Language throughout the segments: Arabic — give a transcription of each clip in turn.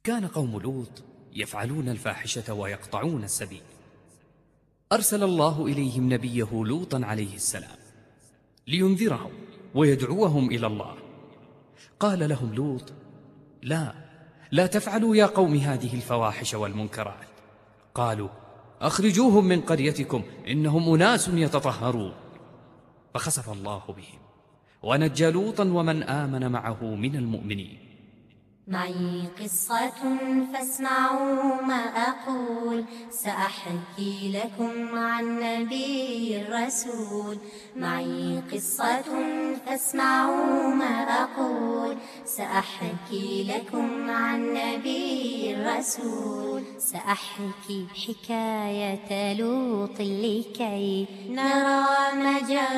كان قوم لوط يفعلون الفاحشة ويقطعون السبيل. أرسل الله إليهم نبيه لوطا عليه السلام لينذرهم ويدعوهم إلى الله. قال لهم لوط: لا تفعلوا يا قوم هذه الفواحش والمنكرات. قالوا: أخرجوهم من قريتكم إنهم أناس يتطهرون. فخسف الله بهم ونجى لوطا ومن آمن معه من المؤمنين. معي قصة فاسمعوا ما أقول، سأحكي لكم عن نبي الرسول. معي قصة فاسمعوا ما أقول، سأحكي لكم عن نبي الرسول. سأحكي حكاية لوط لكي نرى ما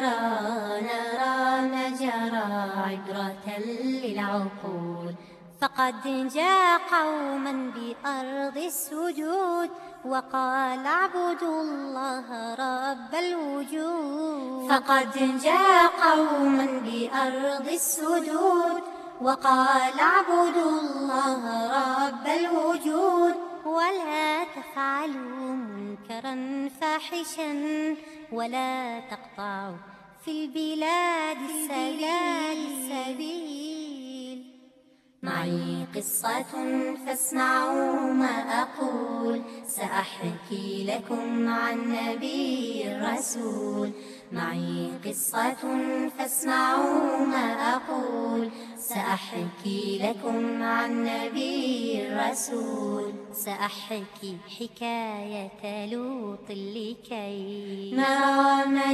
جرى عبرة للعقول. فقد جاء قوما بأرض السجود وقال اعبدوا الله رب الوجود. فقد جاء قوما بأرض السجود وقال اعبدوا الله رب الوجود. ولا تفعلوا منكرا فاحشا ولا تقطعوا في البلاد السبيل. معي قصة فاسمعوا ما أقول، سأحكي لكم عن نبي الرسول. معي قصة فاسمعوا ما أقول، سأحكي لكم عن نبي الرسول. سأحكي حكاية لوط لكي نرى ما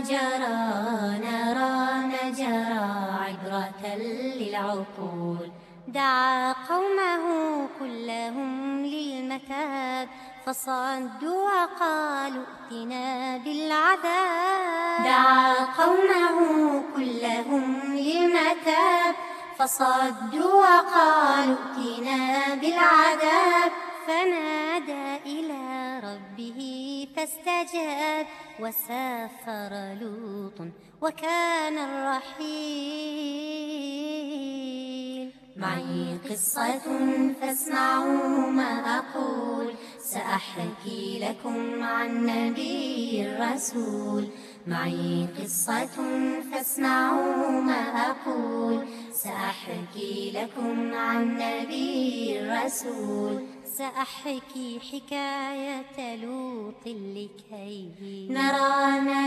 جرى عبرة للعقول. دعا قومه كلهم للمتاب فصدوا وقالوا ائتنا بالعذاب. دعا قومه كلهم للمتاب فصدوا وقالوا ائتنا بالعذاب. فنادى إلى ربه فاستجاب وسافر لوط وكان الرحيل. معي قصة فاسمعوا ما أقول، سأحكي لكم عن نبي الرسول. معي قصة فاسمعوا ما أقول، سأحكي لكم عن نبي الرسول. سأحكي حكاية لوط لكي نرى ما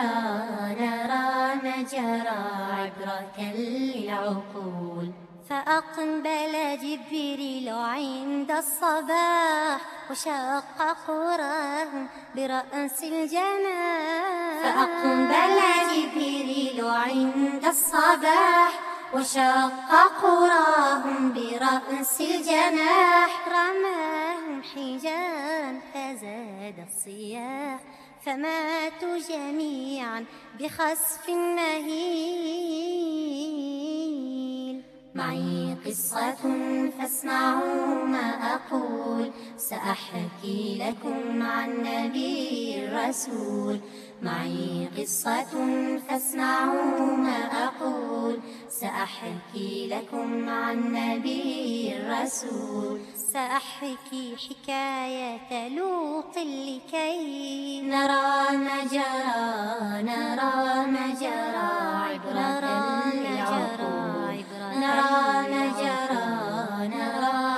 جرى عبرة للعقول. فأقبل جبريل عند الصباح وشق قراهم برأس الجناح. فأقبل جبريل عند الصباح وشق قراهم برأس الجناح. رماهم حجارا فزاد الصياح فماتوا جميعا بخسف النهيل. معي قصة فاسمعوا ما أقول، سأحكي لكم عن نبي الرسول. معي قصة فاسمعوا ما أقول، سأحكي لكم عن نبي الرسول. سأحكي حكاية لوط لكي نرى ما جرى عبرة للعقول. نرى ما جرى